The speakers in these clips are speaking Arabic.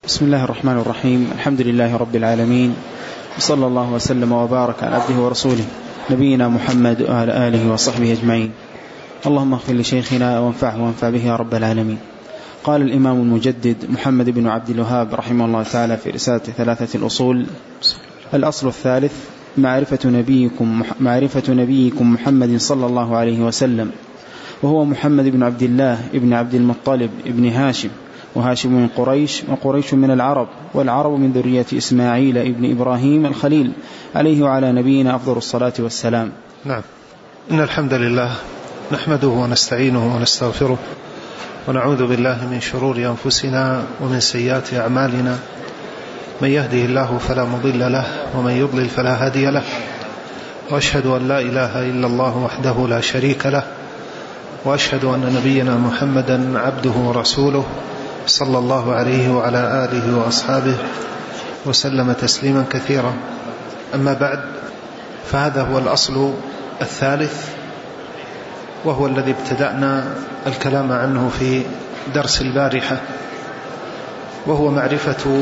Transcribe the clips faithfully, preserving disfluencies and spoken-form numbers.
بسم الله الرحمن الرحيم. الحمد لله رب العالمين، وصلى الله وسلم وبارك على عبده ورسوله نبينا محمد وعلى آله وصحبه أجمعين. اللهم اغفر لشيخنا وانفعه وانفع به يا رب العالمين. قال الإمام المجدد محمد بن عبد الوهاب رحمه الله تعالى في رسالة ثلاثة الأصول: الأصل الثالث معرفة نبيكم, معرفة نبيكم محمد صلى الله عليه وسلم، وهو محمد بن عبد الله ابن عبد المطلب ابن هاشم، وهاشم من قريش، وقريش من العرب، والعرب من ذرية إسماعيل ابن إبراهيم الخليل عليه وعلى نبينا أفضل الصلاة والسلام. نعم. إن الحمد لله نحمده ونستعينه ونستغفره، ونعوذ بالله من شرور أنفسنا ومن سيئات أعمالنا. من يهده الله فلا مضل له، ومن يضلل فلا هادي له، وأشهد أن لا إله إلا الله وحده لا شريك له، وأشهد أن نبينا محمدا عبده ورسوله صلى الله عليه وعلى آله وأصحابه وسلم تسليما كثيرا. أما بعد، فهذا هو الأصل الثالث، وهو الذي ابتدأنا الكلام عنه في درس البارحة، وهو معرفة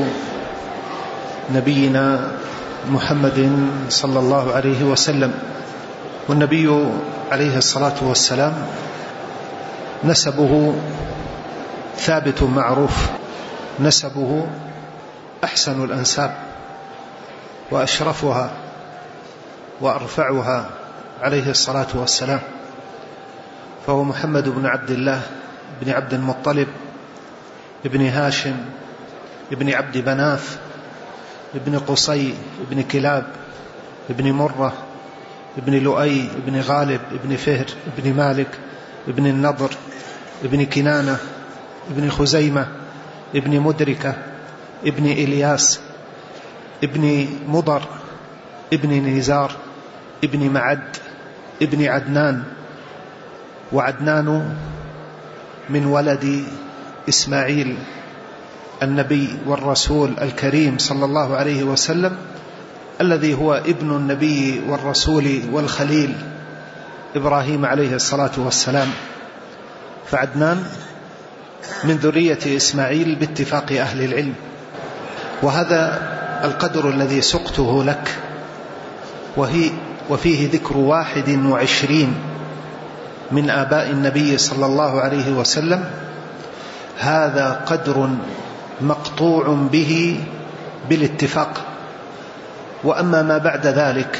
نبينا محمد صلى الله عليه وسلم. والنبي عليه الصلاة والسلام نسبه ثابت معروف، نسبه أحسن الأنساب وأشرفها وأرفعها عليه الصلاة والسلام، فهو محمد بن عبد الله بن عبد المطلب ابن هاشم ابن عبد مناف ابن قصي ابن كلاب ابن مرة ابن لؤي ابن غالب ابن فهر ابن مالك ابن النضر ابن كنانة ابن خزيمة ابن مدركة ابن إلياس ابن مضر ابن نزار ابن معد ابن عدنان، وعدنان من ولد إسماعيل النبي والرسول الكريم صلى الله عليه وسلم، الذي هو ابن النبي والرسول والخليل إبراهيم عليه الصلاة والسلام. فعدنان من ذرية إسماعيل باتفاق أهل العلم. وهذا القدر الذي سقته لك، وهي وفيه ذكر واحد وعشرين من آباء النبي صلى الله عليه وسلم، هذا قدر مقطوع به بالاتفاق. وأما ما بعد ذلك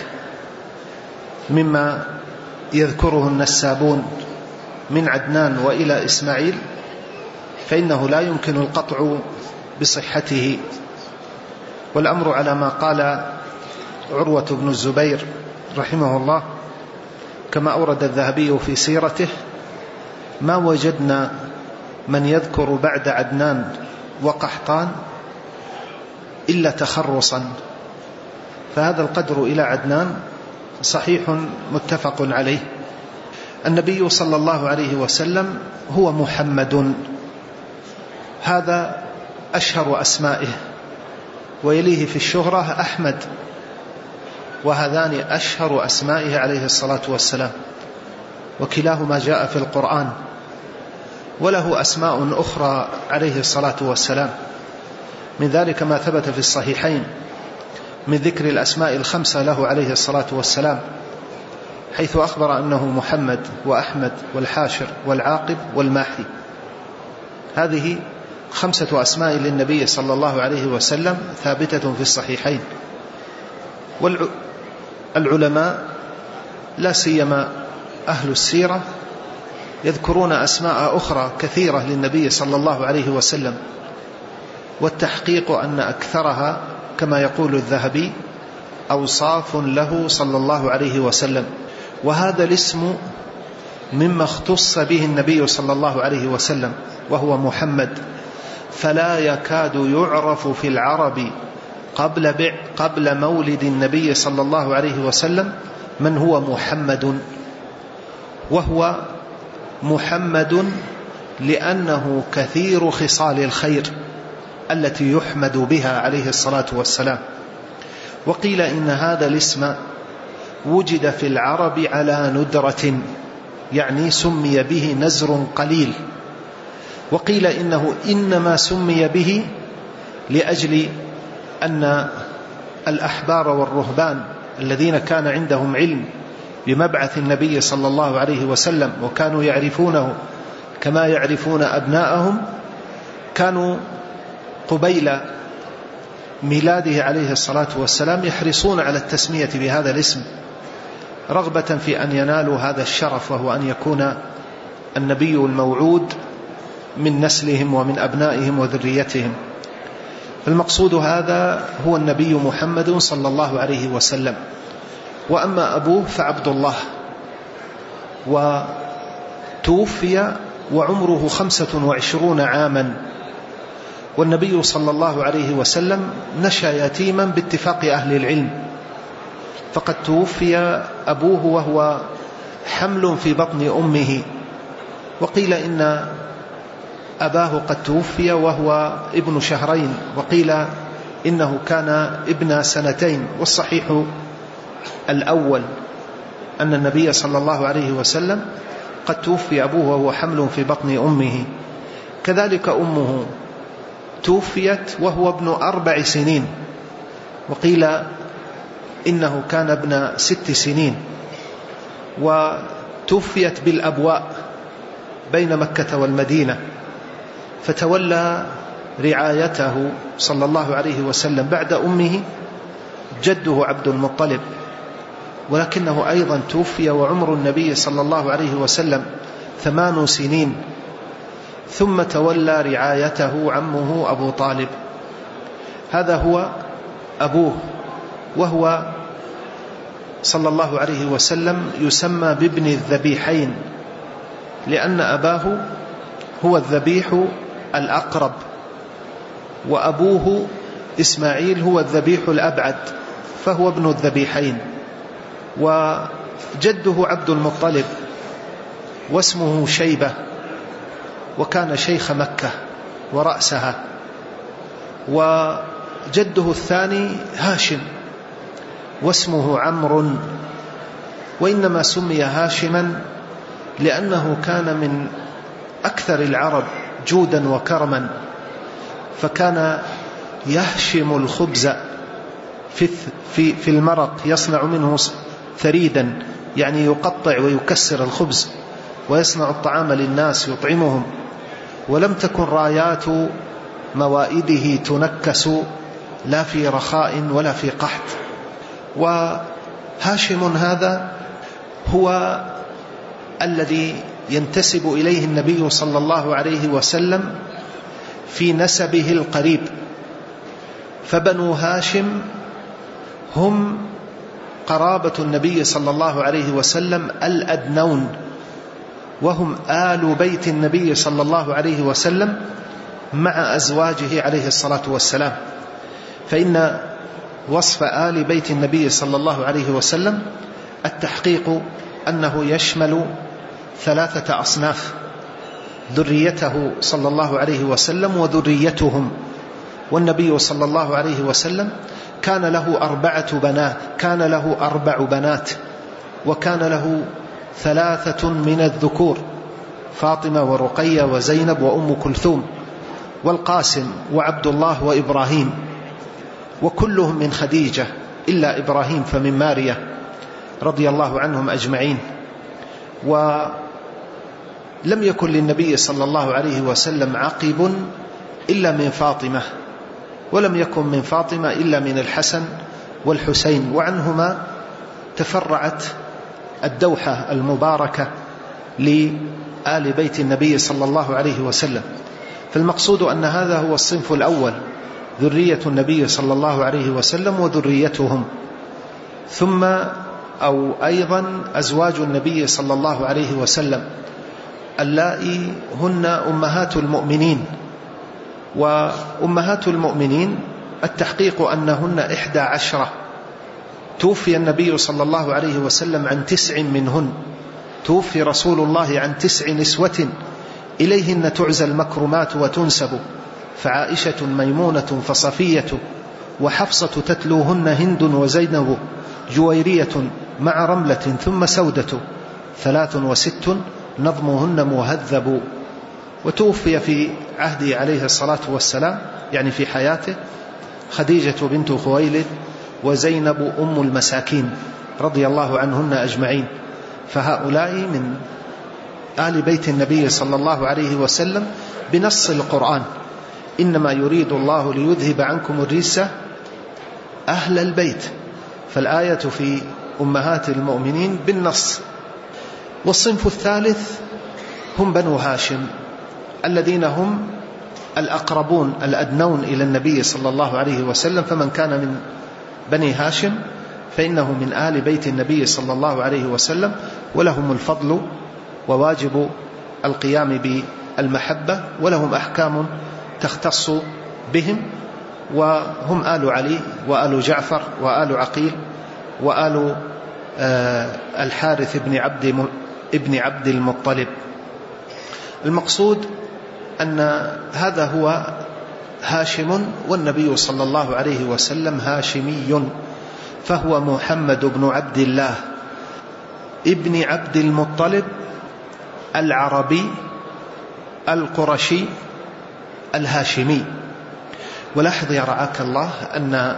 مما يذكره النسابون من عدنان وإلى إسماعيل، فإنه لا يمكن القطع بصحته، والأمر على ما قال عروة بن الزبير رحمه الله، كما أورد الذهبي في سيرته: ما وجدنا من يذكر بعد عدنان وقحطان إلا تخرصا. فهذا القدر إلى عدنان صحيح متفق عليه. النبي صلى الله عليه وسلم هو محمد، هذا أشهر أسمائه، ويليه في الشهرة أحمد، وهذان أشهر أسمائه عليه الصلاة والسلام، وكلاهما جاء في القرآن. وله أسماء أخرى عليه الصلاة والسلام، من ذلك ما ثبت في الصحيحين من ذكر الأسماء الخمسة له عليه الصلاة والسلام، حيث أخبر أنه محمد وأحمد والحاشر والعاقب والماحي. هذه خمسة أسماء للنبي صلى الله عليه وسلم ثابتة في الصحيحين. والعلماء لا سيما أهل السيرة يذكرون أسماء أخرى كثيرة للنبي صلى الله عليه وسلم، والتحقيق أن أكثرها كما يقول الذهبي أوصاف له صلى الله عليه وسلم. وهذا الاسم مما اختص به النبي صلى الله عليه وسلم، وهو محمد، فلا يكاد يعرف في العرب قبل قبل مولد النبي صلى الله عليه وسلم من هو محمد. وهو محمد لأنه كثير خصال الخير التي يحمد بها عليه الصلاة والسلام. وقيل إن هذا الاسم وجد في العرب على ندرة، يعني سمي به نزر قليل. وقيل إنه إنما سمي به لأجل أن الأحبار والرهبان الذين كان عندهم علم بمبعث النبي صلى الله عليه وسلم وكانوا يعرفونه كما يعرفون أبناءهم كانوا قبيل ميلاده عليه الصلاة والسلام يحرصون على التسمية بهذا الاسم رغبة في أن ينالوا هذا الشرف، وهو أن يكون النبي الموعود من نسلهم ومن أبنائهم وذريتهم. المقصود هذا هو النبي محمد صلى الله عليه وسلم. وأما أبوه فعبد الله، وتوفي وعمره خمسة وعشرون عاما، والنبي صلى الله عليه وسلم نشأ يتيما باتفاق أهل العلم، فقد توفي أبوه وهو حمل في بطن أمه، وقيل إن أباه قد توفي وهو ابن شهرين، وقيل إنه كان ابن سنتين، والصحيح الأول أن النبي صلى الله عليه وسلم قد توفي أبوه وهو حمل في بطن أمه. كذلك أمه توفيت وهو ابن أربع سنين، وقيل إنه كان ابن ست سنين، وتوفيت بالأبواء بين مكة والمدينة، فتولى رعايته صلى الله عليه وسلم بعد أمه جده عبد المطلب، ولكنه أيضا توفي وعمر النبي صلى الله عليه وسلم ثمان سنين، ثم تولى رعايته عمه أبو طالب. هذا هو أبوه، وهو صلى الله عليه وسلم يسمى بابن الذبيحين، لأن أباه هو الذبيح الأقرب، وأبوه إسماعيل هو الذبيح الأبعد، فهو ابن الذبيحين. وجده عبد المطلب واسمه شيبة، وكان شيخ مكة ورأسها. وجده الثاني هاشم واسمه عمرو، وإنما سمي هاشما لأنه كان من أكثر العرب جودا وكرما، فكان يهشم الخبز في في في المرق، يصنع منه ثريدا، يعني يقطع ويكسر الخبز ويصنع الطعام للناس يطعمهم. ولم تكن رايات موائده تنكس لا في رخاء ولا في قحط. وهاشم هذا هو الذي ينتسب إليه النبي صلى الله عليه وسلم في نسبه القريب، فبنو هاشم هم قرابة النبي صلى الله عليه وسلم الأدنون، وهم آل بيت النبي صلى الله عليه وسلم مع أزواجه عليه الصلاة والسلام. فإن وصف آل بيت النبي صلى الله عليه وسلم التحقيق أنه يشمل ثلاثة أصناف: ذريته صلى الله عليه وسلم وذريتهم. والنبي صلى الله عليه وسلم كان له أربعة بنات كان له أربع بنات وكان له ثلاثة من الذكور: فاطمة ورقية وزينب وأم كلثوم والقاسم وعبد الله وإبراهيم، وكلهم من خديجة إلا إبراهيم فمن ماريا رضي الله عنهم أجمعين. ولم يكن للنبي صلى الله عليه وسلم عقب إلا من فاطمة، ولم يكن من فاطمة إلا من الحسن والحسين، وعنهما تفرعت الدوحة المباركة لآل بيت النبي صلى الله عليه وسلم. فالمقصود أن هذا هو الصنف الأول، ذرية النبي صلى الله عليه وسلم وذريتهم، ثم أو أيضا أزواج النبي صلى الله عليه وسلم اللائي هن أمهات المؤمنين. وأمهات المؤمنين التحقيق أنهن إحدى عشرة، توفي النبي صلى الله عليه وسلم عن تسع منهن، توفي رسول الله عن تسع نسوة إليهن تعزى المكرمات وتنسب، فعائشة ميمونة فصفية وحفصة تتلوهن هند وزينب جويرية مع رملة ثم سودة ثلاث وست نظمهن مهذب. وتوفي في عهده عليه الصلاة والسلام، يعني في حياته، خديجة بنت خويلد وزينب أم المساكين رضي الله عنهن أجمعين. فهؤلاء من آل بيت النبي صلى الله عليه وسلم بنص القرآن: إنما يريد الله ليذهب عنكم الرجس أهل البيت. فالآية في أمهات المؤمنين بالنص. والصنف الثالث هم بنو هاشم، الذين هم الأقربون الأدنون إلى النبي صلى الله عليه وسلم. فمن كان من بني هاشم فإنه من آل بيت النبي صلى الله عليه وسلم، ولهم الفضل وواجب القيام بالمحبة، ولهم أحكام تختص بهم، وهم آل علي وآل جعفر وآل عقيل وآل الحارث بن عبد ابن عبد المطلب. المقصود أن هذا هو هاشم، والنبي صلى الله عليه وسلم هاشمي، فهو محمد بن عبد الله ابن عبد المطلب العربي القرشي الهاشمي. ولاحظ يا رعاك الله أن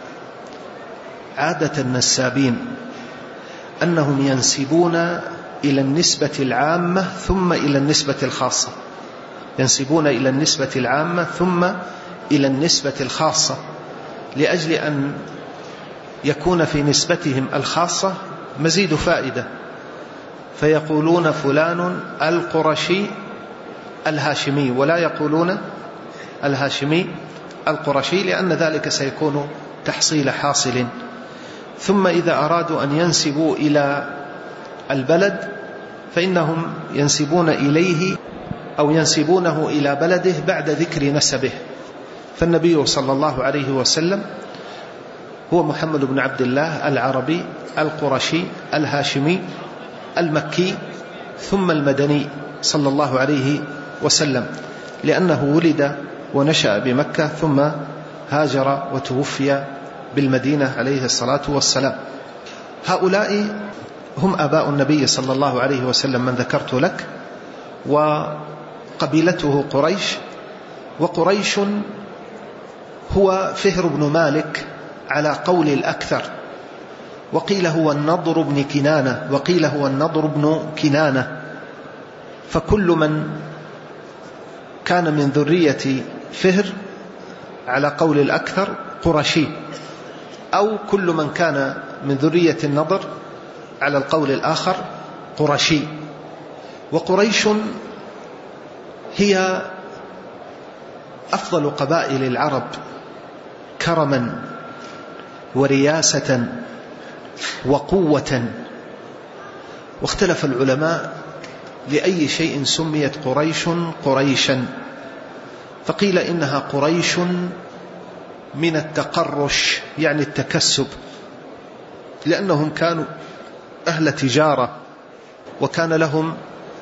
عادة النسابين أنهم ينسبون إلى النسبة العامة ثم إلى النسبة الخاصة، ينسبون إلى النسبة العامة ثم إلى النسبة الخاصة، لأجل أن يكون في نسبتهم الخاصة مزيد فائدة، فيقولون فلان القرشي الهاشمي، ولا يقولون الهاشمي القرشي، لأن ذلك سيكون تحصيل حاصل. ثم إذا أرادوا أن ينسبوا إلى البلد فإنهم ينسبون إليه أو ينسبونه إلى بلده بعد ذكر نسبه. فالنبي صلى الله عليه وسلم هو محمد بن عبد الله العربي القرشي الهاشمي المكي ثم المدني صلى الله عليه وسلم، لأنه ولد ونشأ بمكة ثم هاجر وتوفي بالمدينة عليه الصلاة والسلام. هؤلاء هم آباء النبي صلى الله عليه وسلم من ذكرت لك، وقبيلته قريش. وقريش هو فهر بن مالك على قول الأكثر، وقيل هو النضر بن كنانة، وقيل هو النضر بن كنانة. فكل من كان من ذرية فهر على قول الأكثر قرشي، أو كل من كان من ذرية النضر على القول الآخر قرشي. وقريش هي أفضل قبائل العرب كرما ورياسة وقوة. واختلف العلماء لأي شيء سميت قريش قريشا، فقيل إنها قريش من التقرش، يعني التكسب، لأنهم كانوا أهل تجارة، وكان لهم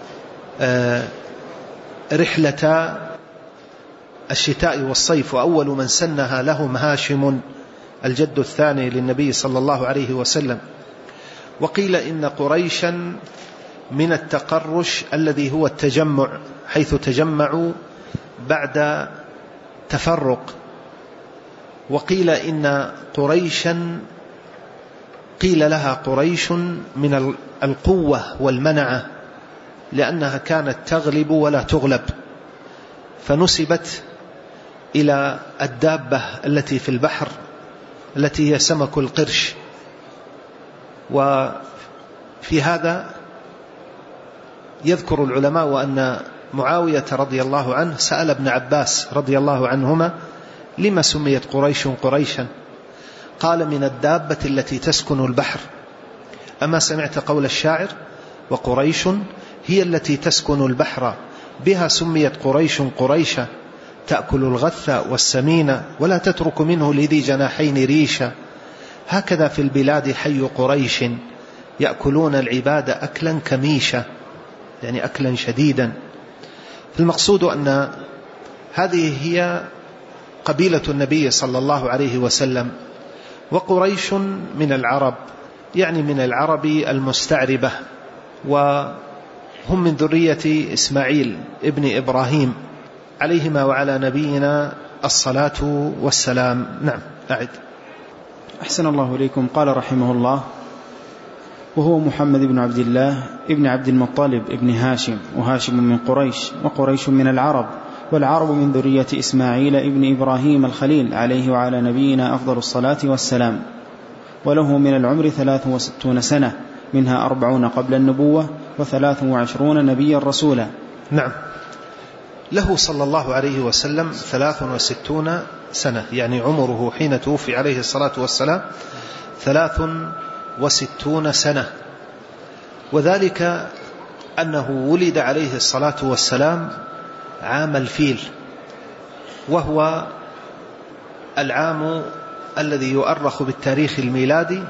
رحلة الشتاء والصيف، وأول من سنها لهم هاشم الجد الثاني للنبي صلى الله عليه وسلم. وقيل إن قريشا من التقرش الذي هو التجمع، حيث تجمعوا بعد تفرق. وقيل إن قريشا قيل لها قريش من القوة والمنعة، لأنها كانت تغلب ولا تغلب، فنسبت إلى الدابة التي في البحر التي هي سمك القرش. وفي هذا يذكر العلماء أن معاوية رضي الله عنه سأل ابن عباس رضي الله عنهما: لما سميت قريش قريشا؟ قال: من الدابة التي تسكن البحر. أما سمعت قول الشاعر: وقريش هي التي تسكن البحر، بها سميت قريش قريشا، تأكل الغث والسمين ولا تترك منه لذي جناحين ريشا. هكذا في البلاد حي قريش، يأكلون العباد أكلا كميشا، يعني أكلا شديدا. المقصود أن هذه هي قبيلة النبي صلى الله عليه وسلم. وقريش من العرب، يعني من العرب المستعربة، هم من ذرية إسماعيل ابن إبراهيم عليهما وعلى نبينا الصلاة والسلام. نعم. أعد. أحسن الله إليكم. قال رحمه الله: وهو محمد بن عبد الله ابن عبد المطلب ابن هاشم، وهاشم من قريش، وقريش من العرب، والعرب من ذرية إسماعيل ابن إبراهيم الخليل عليه وعلى نبينا أفضل الصلاة والسلام. وله من العمر ثلاث وستون سنة، منها أربعون قبل النبوة وثلاث وعشرون نبيا رسولا. نعم. له صلى الله عليه وسلم ثلاث وستون سنة، يعني عمره حين توفي عليه الصلاة والسلام ثلاث وستون سنة، وذلك أنه ولد عليه الصلاة والسلام عام الفيل، وهو العام الذي يؤرخ بالتاريخ الميلادي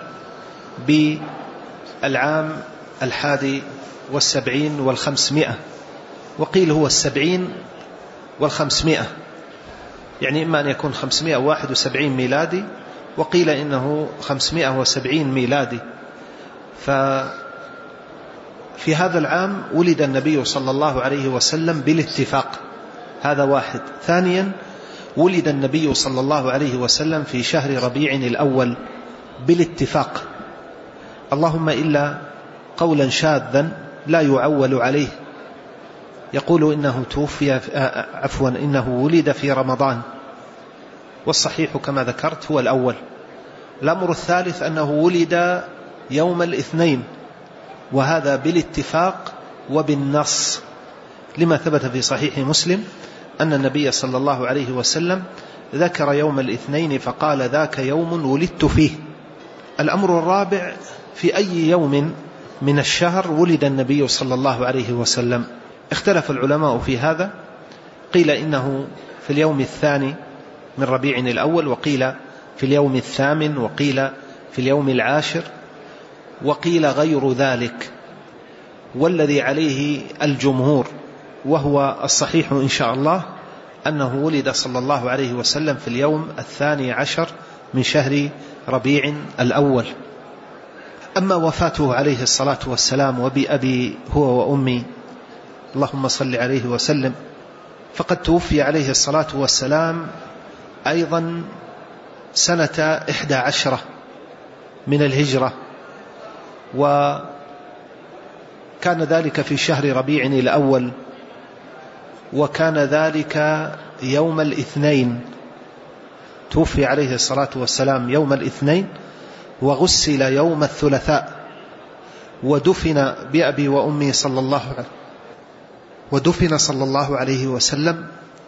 بالعام الحادي والسبعين والخمسمائة، وقيل هو السبعين والخمسمائة، يعني إما أن يكون خمسمائة وواحد وسبعين ميلادي، وقيل إنه خمسمائة وسبعين ميلادي. ففي هذا العام ولد النبي صلى الله عليه وسلم بالاتفاق، هذا واحد. ثانيا، ولد النبي صلى الله عليه وسلم في شهر ربيع الأول بالاتفاق، اللهم إلا قولا شاذا لا يعول عليه، يقول إنه توفي عفوا إنه ولد في رمضان، والصحيح كما ذكرت هو الأول. الأمر الثالث أنه ولد يوم الاثنين، وهذا بالاتفاق وبالنص، لما ثبت في صحيح مسلم أن النبي صلى الله عليه وسلم ذكر يوم الاثنين فقال: ذاك يوم ولدت فيه. الأمر الرابع: في أي يوم من الشهر ولد النبي صلى الله عليه وسلم؟ اختلف العلماء في هذا، قيل إنه في اليوم الثاني من ربيع الأول، وقيل في اليوم الثامن، وقيل في اليوم العاشر، وقيل غير ذلك. والذي عليه الجمهور وهو الصحيح إن شاء الله أنه ولد صلى الله عليه وسلم في اليوم الثاني عشر من شهر ربيع الأول. أما وفاته عليه الصلاة والسلام وبأبي هو وأمي اللهم صل عليه وسلم، فقد توفي عليه الصلاة والسلام أيضا سنة إحدى عشرة من الهجرة، وكان ذلك في شهر ربيع الأول، وكان ذلك يوم الاثنين، توفي عليه الصلاة والسلام يوم الاثنين، وغسل يوم الثلاثاء، ودفن بأبي وأمي صلى الله عليه ودفن صلى الله عليه وسلم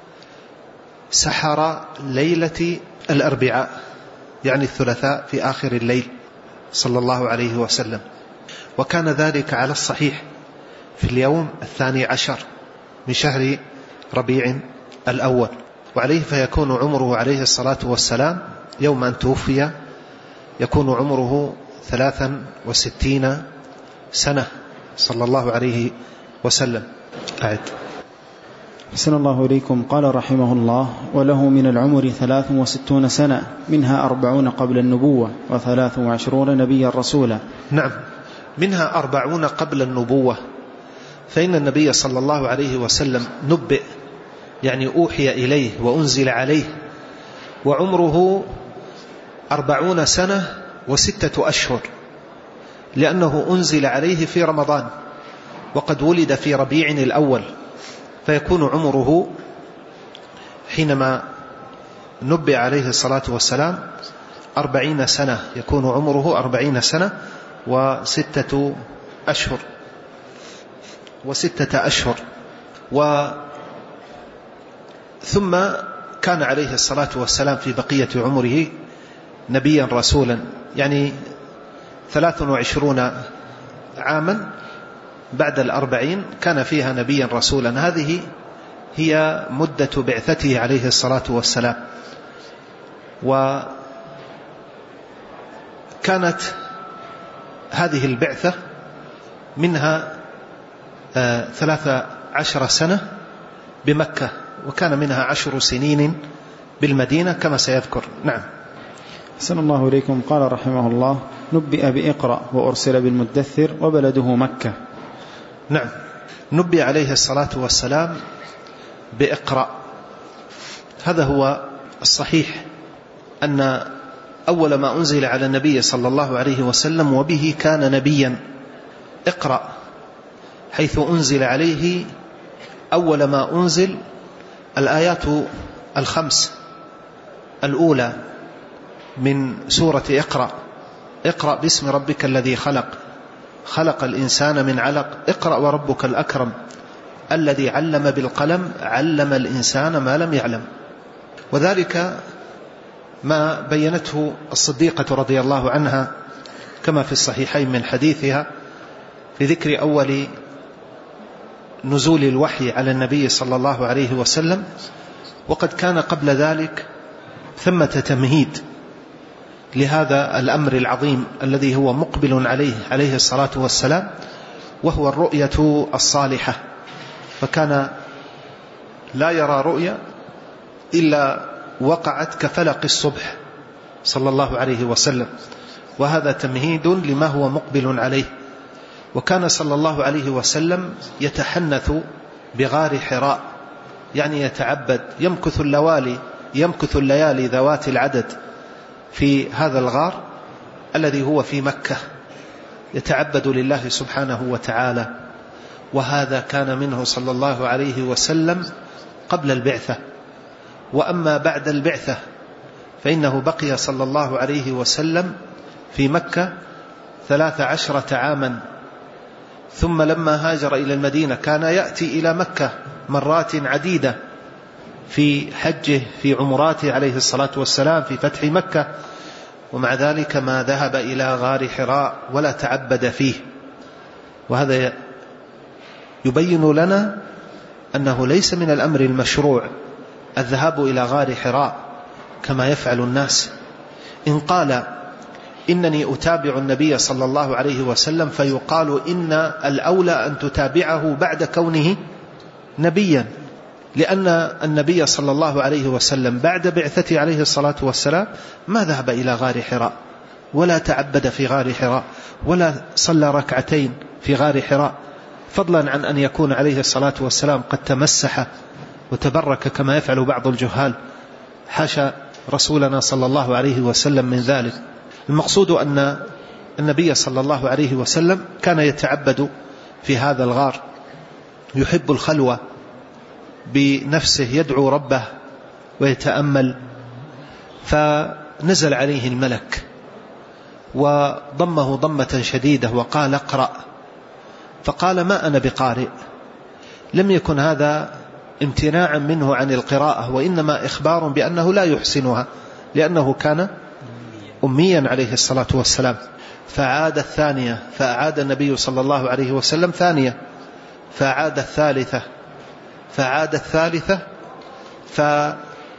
سحر ليلة الأربعاء، يعني الثلاثاء في آخر الليل صلى الله عليه وسلم، وكان ذلك على الصحيح في اليوم الثاني عشر من شهر ربيع الأول، وعليه فيكون عمره عليه الصلاة والسلام يوم أن توفي يكون عمره ثلاثا وستين سنة صلى الله عليه وسلم. أعد. حسن الله إليكم. قال رحمه الله: وله من العمر ثلاث وستون سنة، منها أربعون قبل النبوة وثلاث وعشرون نبيا رسولا. نعم، منها أربعون قبل النبوة، فإن النبي صلى الله عليه وسلم نبئ، يعني أوحي إليه وأنزل عليه، وعمره أربعون سنة وستة أشهر، لأنه أنزل عليه في رمضان، وقد ولد في ربيع الأول، فيكون عمره حينما نبئ عليه الصلاة والسلام أربعين سنة، يكون عمره أربعين سنة وستة أشهر وستة أشهر و ثم كان عليه الصلاة والسلام في بقية عمره نبيا رسولا، يعني ثلاث وعشرون عاما بعد الأربعين كان فيها نبيا رسولا. هذه هي مدة بعثته عليه الصلاة والسلام. وكانت هذه البعثة منها ثلاث عشر سنة بمكة، وكان منها عشر سنين بالمدينة كما سيذكر. نعم. حسن الله إليكم. قال رحمه الله: نبئ بإقرأ وأرسل بالمدثر وبلده مكة. نعم، نبي عليه الصلاة والسلام بإقرأ. هذا هو الصحيح، أن أول ما أنزل على النبي صلى الله عليه وسلم وبه كان نبيا اقرأ، حيث أنزل عليه أول ما أنزل الآيات الخمس الأولى من سورة اقرأ. اقرأ باسم ربك الذي خلق، خلق الإنسان من علق، اقرأ وربك الأكرم الذي علم بالقلم، علم الإنسان ما لم يعلم. وذلك ما بينته الصديقة رضي الله عنها كما في الصحيحين من حديثها في ذكر أول نزول الوحي على النبي صلى الله عليه وسلم. وقد كان قبل ذلك ثمة تمهيد لهذا الأمر العظيم الذي هو مقبل عليه عليه الصلاة والسلام، وهو الرؤية الصالحة. فكان لا يرى رؤيا إلا وقعت كفلق الصبح صلى الله عليه وسلم، وهذا تمهيد لما هو مقبل عليه. وكان صلى الله عليه وسلم يتحنث بغار حراء، يعني يتعبد، يمكث الليالي يمكث الليالي ذوات العدد في هذا الغار الذي هو في مكة، يتعبد لله سبحانه وتعالى. وهذا كان منه صلى الله عليه وسلم قبل البعثة. وأما بعد البعثة فإنه بقي صلى الله عليه وسلم في مكة ثلاث عشرة عاما، ثم لما هاجر إلى المدينة كان يأتي إلى مكة مرات عديدة في حجه، في عمراته عليه الصلاة والسلام، في فتح مكة، ومع ذلك ما ذهب إلى غار حراء ولا تعبد فيه. وهذا يبين لنا أنه ليس من الأمر المشروع الذهاب إلى غار حراء كما يفعل الناس. إن قال إنني أتابع النبي صلى الله عليه وسلم فيقال إن الأولى أن تتابعه بعد كونه نبيا، لأن النبي صلى الله عليه وسلم بعد بعثته عليه الصلاة والسلام ما ذهب إلى غار حراء ولا تعبد في غار حراء ولا صلى ركعتين في غار حراء، فضلا عن أن يكون عليه الصلاة والسلام قد تمسح وتبرك كما يفعل بعض الجهال. حاشا رسولنا صلى الله عليه وسلم من ذلك. المقصود أن النبي صلى الله عليه وسلم كان يتعبد في هذا الغار، يحب الخلوة بنفسه، يدعو ربه ويتأمل. فنزل عليه الملك وضمه ضمة شديدة وقال اقرأ، فقال ما أنا بقارئ. لم يكن هذا امتناعا منه عن القراءة، وإنما إخبار بأنه لا يحسنها، لأنه كان أميا عليه الصلاة والسلام. فعاد الثانية، فأعاد النبي صلى الله عليه وسلم ثانية، فأعاد الثالثة، فعاد الثالثة، فأوحي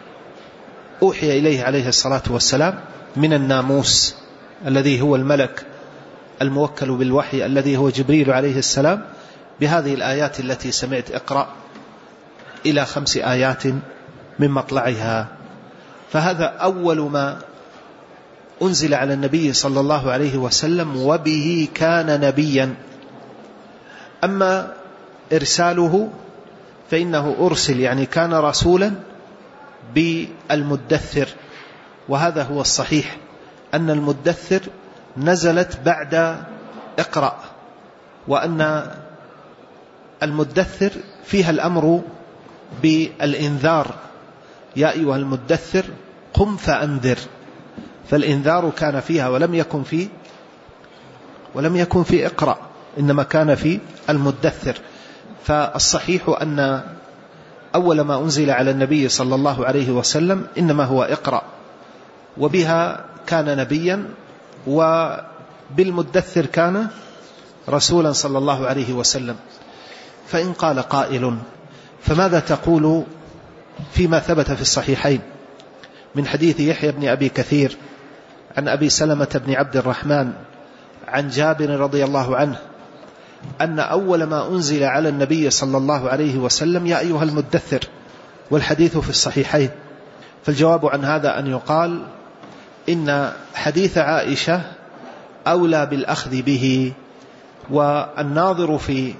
إليه عليه الصلاة والسلام من الناموس الذي هو الملك الموكل بالوحي الذي هو جبريل عليه السلام بهذه الآيات التي سمعت اقرأ إلى خمس آيات من مطلعها. فهذا أول ما أنزل على النبي صلى الله عليه وسلم وبه كان نبيا. أما إرساله فإنه أرسل، يعني كان رسولا بالمدثر، وهذا هو الصحيح أن المدثر نزلت بعد اقرأ، وأن المدثر فيها الأمر بالإنذار، يا أيها المدثر قم فأنذر، فالإنذار كان فيها ولم يكن في ولم يكن في اقرأ، إنما كان في المدثر. فالصحيح أن أول ما أنزل على النبي صلى الله عليه وسلم إنما هو اقرأ، وبها كان نبيا، وبالمدثر كان رسولا صلى الله عليه وسلم. فإن قال قائل فماذا تقول فيما ثبت في الصحيحين من حديث يحيى بن أبي كثير عن أبي سلمة بن عبد الرحمن عن جابر رضي الله عنه أن أول ما أنزل على النبي صلى الله عليه وسلم يا أيها المدثر، والحديث في الصحيحين؟ فالجواب عن هذا أن يقال إن حديث عائشة أولى بالأخذ به، والناظر في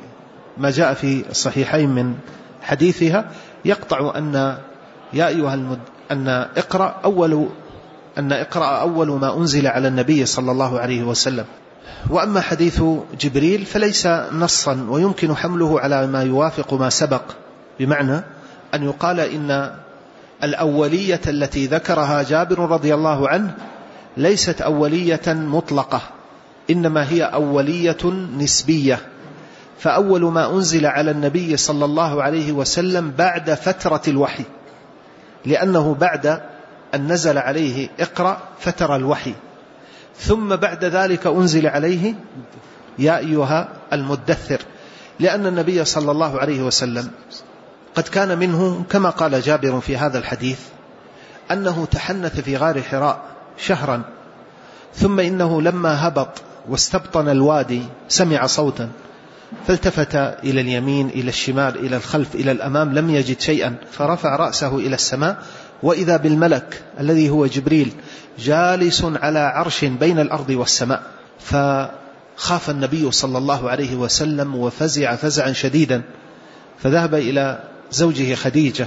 ما جاء في الصحيحين من حديثها يقطع أن يا أيها المد أن اقرأ أول أن اقرأ أول ما أنزل على النبي صلى الله عليه وسلم. وأما حديث جبريل فليس نصا، ويمكن حمله على ما يوافق ما سبق، بمعنى أن يقال إن الأولية التي ذكرها جابر رضي الله عنه ليست أولية مطلقة، إنما هي أولية نسبية. فأول ما أنزل على النبي صلى الله عليه وسلم بعد فترة الوحي، لأنه بعد أن نزل عليه اقرأ فترة الوحي، ثم بعد ذلك أنزل عليه يا أيها المدثر، لأن النبي صلى الله عليه وسلم قد كان منه كما قال جابر في هذا الحديث أنه تحنث في غار حراء شهرا، ثم إنه لما هبط واستبطن الوادي سمع صوتا فالتفت إلى اليمين إلى الشمال إلى الخلف إلى الأمام لم يجد شيئا، فرفع رأسه إلى السماء وإذا بالملك الذي هو جبريل جالس على عرش بين الأرض والسماء. فخاف النبي صلى الله عليه وسلم وفزع فزعا شديدا، فذهب إلى زوجه خديجة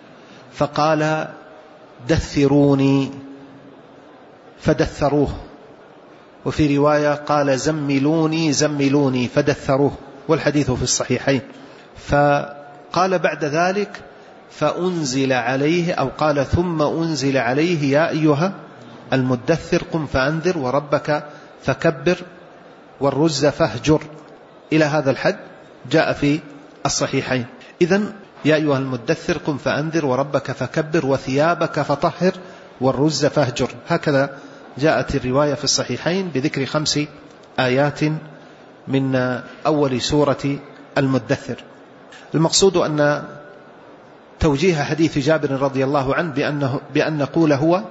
فقال دثروني، فدثروه، وفي رواية قال زملوني زملوني فدثروه، والحديث في الصحيحين. فقال بعد ذلك فأنزل عليه، أو قال ثم أنزل عليه يا أيها المدثر قم فأنذر وربك فكبر والرز فاهجر، إلى هذا الحد جاء في الصحيحين. إذن يا أيها المدثر قم فأنذر وربك فكبر وثيابك فطهر والرز فاهجر، هكذا جاءت الرواية في الصحيحين بذكر خمس آيات من أول سورة المدثر. المقصود أن توجيه حديث جابر رضي الله عنه بأنه بأن نقول هو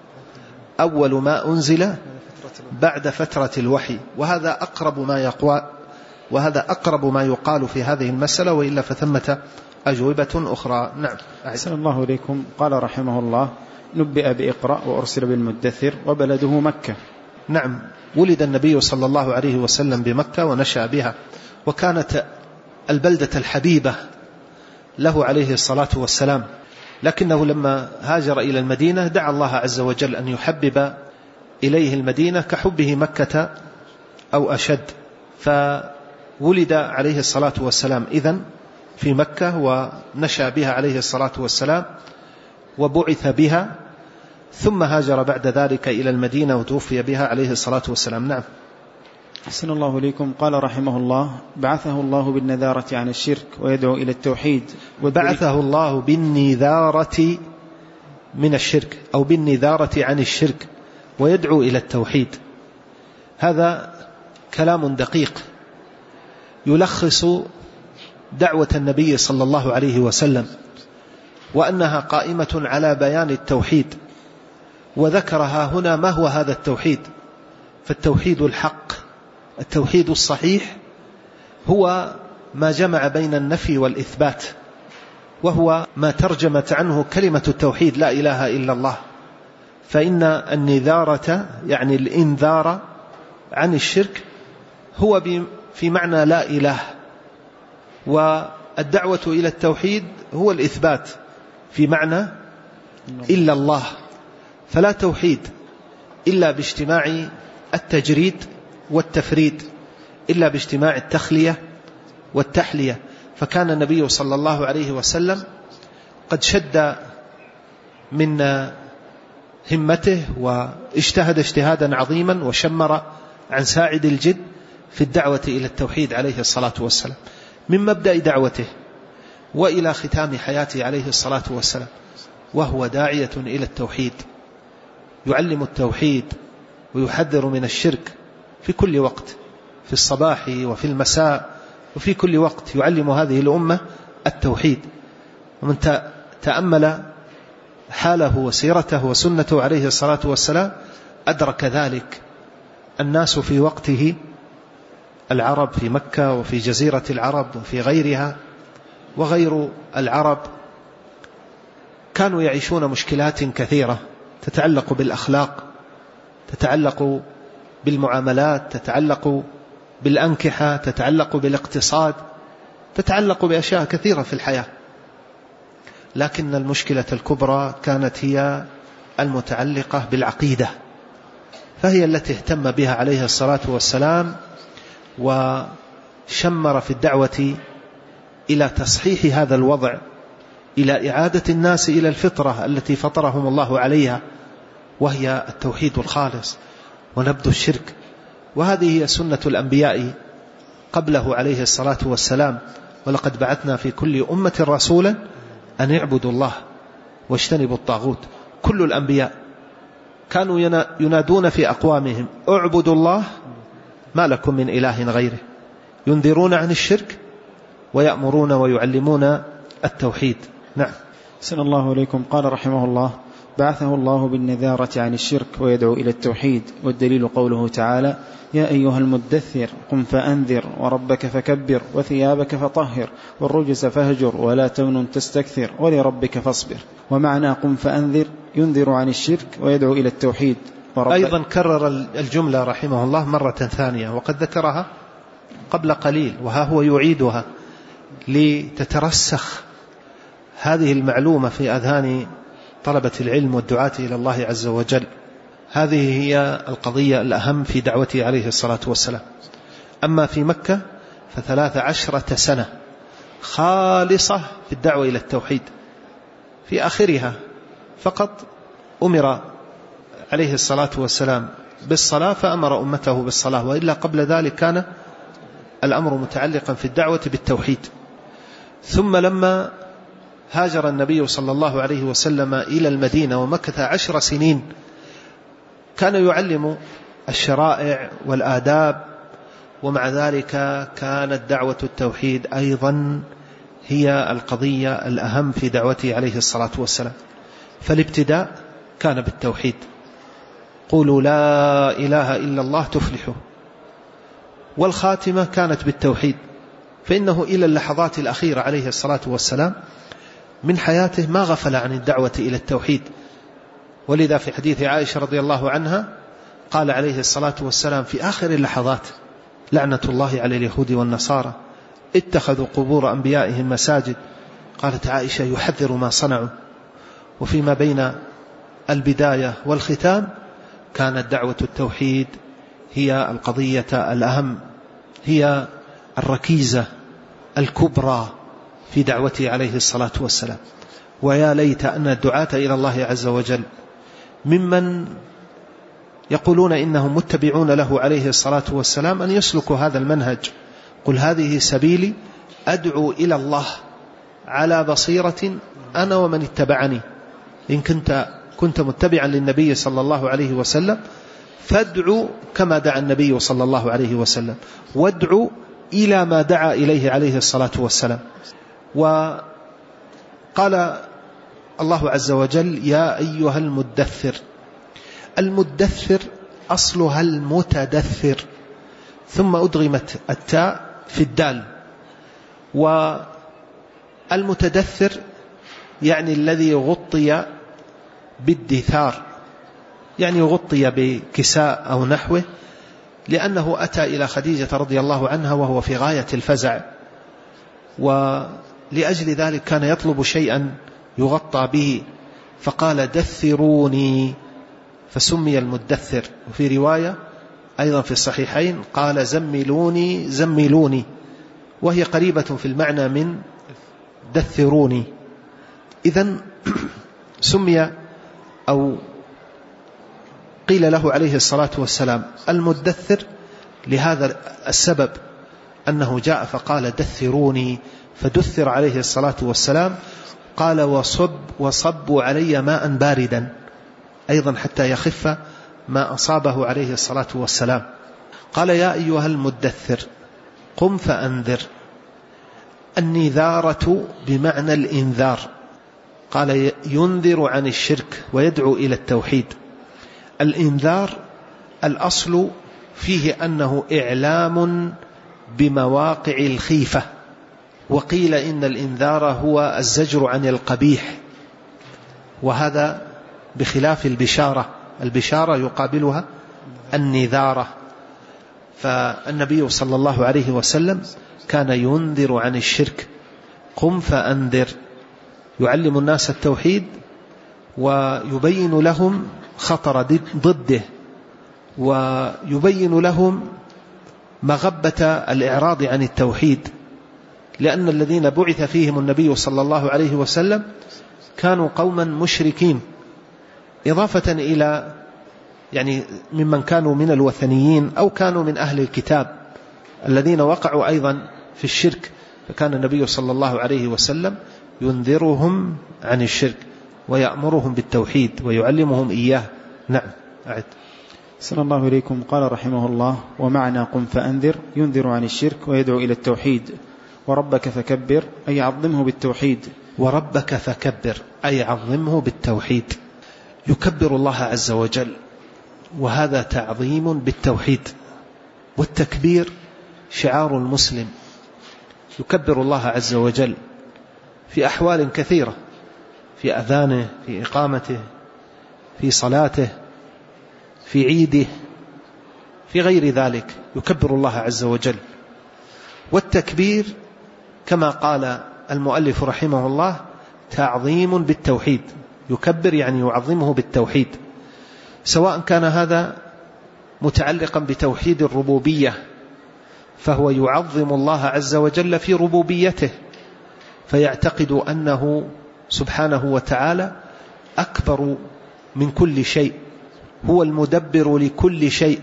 أول ما أنزل بعد فترة الوحي، وهذا أقرب ما يقوى وهذا أقرب ما يقال في هذه المسألة، وإلا فثمة أجوبة أخرى. نعم. أحسن الله إليكم. قال رحمه الله نبئ بإقرأ وأرسل بالمدثر وبلده مكة. نعم، ولد النبي صلى الله عليه وسلم بمكة ونشأ بها، وكانت البلدة الحبيبة له عليه الصلاة والسلام، لكنه لما هاجر إلى المدينة دعا الله عز وجل أن يحبب إليه المدينة كحبه مكة أو أشد، فولد عليه الصلاة والسلام إذن في مكة ونشأ بها عليه الصلاة والسلام وبعث بها، ثم هاجر بعد ذلك إلى المدينة وتوفي بها عليه الصلاة والسلام. نعم. أحسن الله إليكم. قال رحمه الله بعثه الله بالنذارة عن الشرك ويدعو إلى التوحيد. وبعثه الله بالنذارة من الشرك أو بالنذارة عن الشرك ويدعو إلى التوحيد. هذا كلام دقيق يلخص دعوة النبي صلى الله عليه وسلم، وأنها قائمة على بيان التوحيد، وذكرها هنا ما هو هذا التوحيد. فالتوحيد الحق، التوحيد الصحيح، هو ما جمع بين النفي والإثبات، وهو ما ترجمت عنه كلمة التوحيد لا إله إلا الله. فإن النذارة يعني الإنذار عن الشرك هو في معنى لا إله، والدعوة إلى التوحيد هو الإثبات في معنى إلا الله. فلا توحيد إلا باجتماع التجريد والتفريد، إلا باجتماع التخلية والتحلية. فكان النبي صلى الله عليه وسلم قد شد من همته واجتهد اجتهادا عظيما وشمر عن ساعد الجد في الدعوة إلى التوحيد عليه الصلاة والسلام، من مبدأ دعوته وإلى ختام حياته عليه الصلاة والسلام، وهو داعية إلى التوحيد، يعلم التوحيد ويحذر من الشرك في كل وقت، في الصباح وفي المساء وفي كل وقت يعلم هذه الأمة التوحيد. ومن تأمل حاله وسيرته وسنته عليه الصلاة والسلام أدرك ذلك. الناس في وقته، العرب في مكة وفي جزيرة العرب وفي غيرها وغير العرب، كانوا يعيشون مشكلات كثيرة تتعلق بالأخلاق، تتعلق بالمعاملات، تتعلق بالأنكحة، تتعلق بالاقتصاد، تتعلق بأشياء كثيرة في الحياة، لكن المشكلة الكبرى كانت هي المتعلقة بالعقيدة، فهي التي اهتم بها عليه الصلاة والسلام، وشمر في الدعوة إلى تصحيح هذا الوضع، إلى إعادة الناس إلى الفطرة التي فطرهم الله عليها، وهي التوحيد الخالص ونبذ الشرك. وهذه هي سنة الأنبياء قبله عليه الصلاة والسلام: ولقد بعثنا في كل أمة رسولا أن يعبدوا الله واجتنبوا الطاغوت. كل الأنبياء كانوا ينادون في أقوامهم: اعبدوا الله ما لكم من إله غيره، ينذرون عن الشرك ويأمرون ويعلمون التوحيد. نعم. سن الله عليكم. قال رحمه الله: بعثه الله بالنذارة عن الشرك ويدعو إلى التوحيد، والدليل قوله تعالى: يا أيها المدثر قم فأنذر وربك فكبر وثيابك فطهر والرجس فهجر ولا تمنن تستكثر ولربك فاصبر. ومعنى قم فأنذر ينذر عن الشرك ويدعو إلى التوحيد. أيضا كرر الجملة رحمه الله مرة ثانية، وقد ذكرها قبل قليل، وها هو يعيدها لتترسخ هذه المعلومة في أذهان طلبة العلم والدعاة إلى الله عز وجل. هذه هي القضية الأهم في دعوته عليه الصلاة والسلام. أما في مكة فثلاث عشرة سنة خالصة في الدعوة إلى التوحيد، في آخرها فقط أمر عليه الصلاة والسلام بالصلاة فأمر أمته بالصلاة، وإلا قبل ذلك كان الأمر متعلقا في الدعوة بالتوحيد. ثم لما هاجر النبي صلى الله عليه وسلم إلى المدينة ومكث عشر سنين، كان يعلم الشرائع والآداب، ومع ذلك كانت دعوة التوحيد أيضا هي القضية الأهم في دعوته عليه الصلاة والسلام. فالابتداء كان بالتوحيد: قولوا لا إله إلا الله تفلحوا. والخاتمة كانت بالتوحيد، فإنه إلى اللحظات الأخيرة عليه الصلاة والسلام من حياته ما غفل عن الدعوة إلى التوحيد. ولذا في حديث عائشة رضي الله عنها قال عليه الصلاة والسلام في آخر اللحظات: لعنة الله على اليهود والنصارى اتخذوا قبور أنبيائهم مساجد. قالت عائشة: يحذر ما صنعوا. وفيما بين البداية والختام كانت دعوة التوحيد هي القضية الأهم، هي الركيزة الكبرى في دعوته عليه الصلاة والسلام. ويا ليت أن الدعاة إلى الله عز وجل ممن يقولون إنهم متبعون له عليه الصلاة والسلام أن يسلكوا هذا المنهج: قل هذه سبيلي أدعو إلى الله على بصيرة أنا ومن اتبعني. إن كنت كنت متبعا للنبي صلى الله عليه وسلم فادعو كما دعا النبي صلى الله عليه وسلم، وادعو إلى ما دعا إليه عليه الصلاة والسلام. وقال الله عز وجل: يا أيها المدثر. المدثر أصلها المتدثر، ثم أدغمت التاء في الدال. والمتدثر يعني الذي غطي بالدثار، يعني غطي بكساء أو نحوه، لأنه أتى إلى خديجة رضي الله عنها وهو في غاية الفزع، ولأجل ذلك كان يطلب شيئا يغطى به، فقال: دثروني، فسمي المدثر. وفي رواية أيضا في الصحيحين قال: زملوني زملوني، وهي قريبة في المعنى من دثروني. إذن سمي أو قيل له عليه الصلاة والسلام المدثر لهذا السبب، أنه جاء فقال: دثروني، فدثر عليه الصلاة والسلام. قال: وصب وصبوا علي ماء باردا، أيضا حتى يخف ما أصابه عليه الصلاة والسلام. قال: يا أيها المدثر قم فأنذر. النذارة بمعنى الإنذار. قال: ينذر عن الشرك ويدعو إلى التوحيد. الإنذار الأصل فيه أنه إعلام بمواقع الخيفة، وقيل إن الإنذار هو الزجر عن القبيح، وهذا بخلاف البشارة. البشارة يقابلها النذارة. فالنبي صلى الله عليه وسلم كان ينذر عن الشرك. قم فأنذر، يعلم الناس التوحيد ويبين لهم خطر ضده، ويبين لهم مغبة الإعراض عن التوحيد، لأن الذين بعث فيهم النبي صلى الله عليه وسلم كانوا قوما مشركين، إضافة إلى يعني ممن كانوا من الوثنيين أو كانوا من أهل الكتاب الذين وقعوا أيضا في الشرك، فكان النبي صلى الله عليه وسلم ينذرهم عن الشرك ويأمرهم بالتوحيد ويعلمهم إياه. نعم. أعد. صلى الله إليكم. قال رحمه الله: ومعنى قم فأنذر ينذر عن الشرك ويدعو إلى التوحيد، وربك فكبر أي عظمه بالتوحيد. وربك فكبر أي عظمه بالتوحيد، يكبر الله عز وجل، وهذا تعظيم بالتوحيد. والتكبير شعار المسلم، يكبر الله عز وجل في أحوال كثيرة، في أذانه، في إقامته، في صلاته، في عيده، في غير ذلك يكبر الله عز وجل. والتكبير كما قال المؤلف رحمه الله تعظيم بالتوحيد، يكبر يعني يعظمه بالتوحيد، سواء كان هذا متعلقا بتوحيد الربوبية فهو يعظم الله عز وجل في ربوبيته، فيعتقد أنه سبحانه وتعالى أكبر من كل شيء، هو المدبر لكل شيء،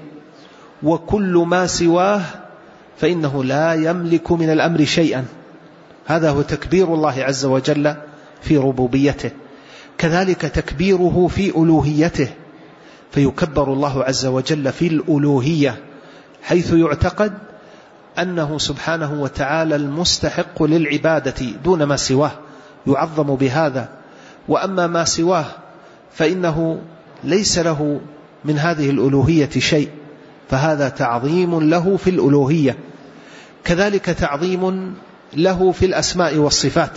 وكل ما سواه فإنه لا يملك من الأمر شيئا. هذا هو تكبير الله عز وجل في ربوبيته. كذلك تكبيره في ألوهيته، فيكبر الله عز وجل في الألوهية، حيث يعتقد أنه سبحانه وتعالى المستحق للعبادة دون ما سواه، يعظم بهذا. وأما ما سواه فإنه ليس له من هذه الألوهية شيء، فهذا تعظيم له في الألوهية. كذلك تعظيم له في الأسماء والصفات،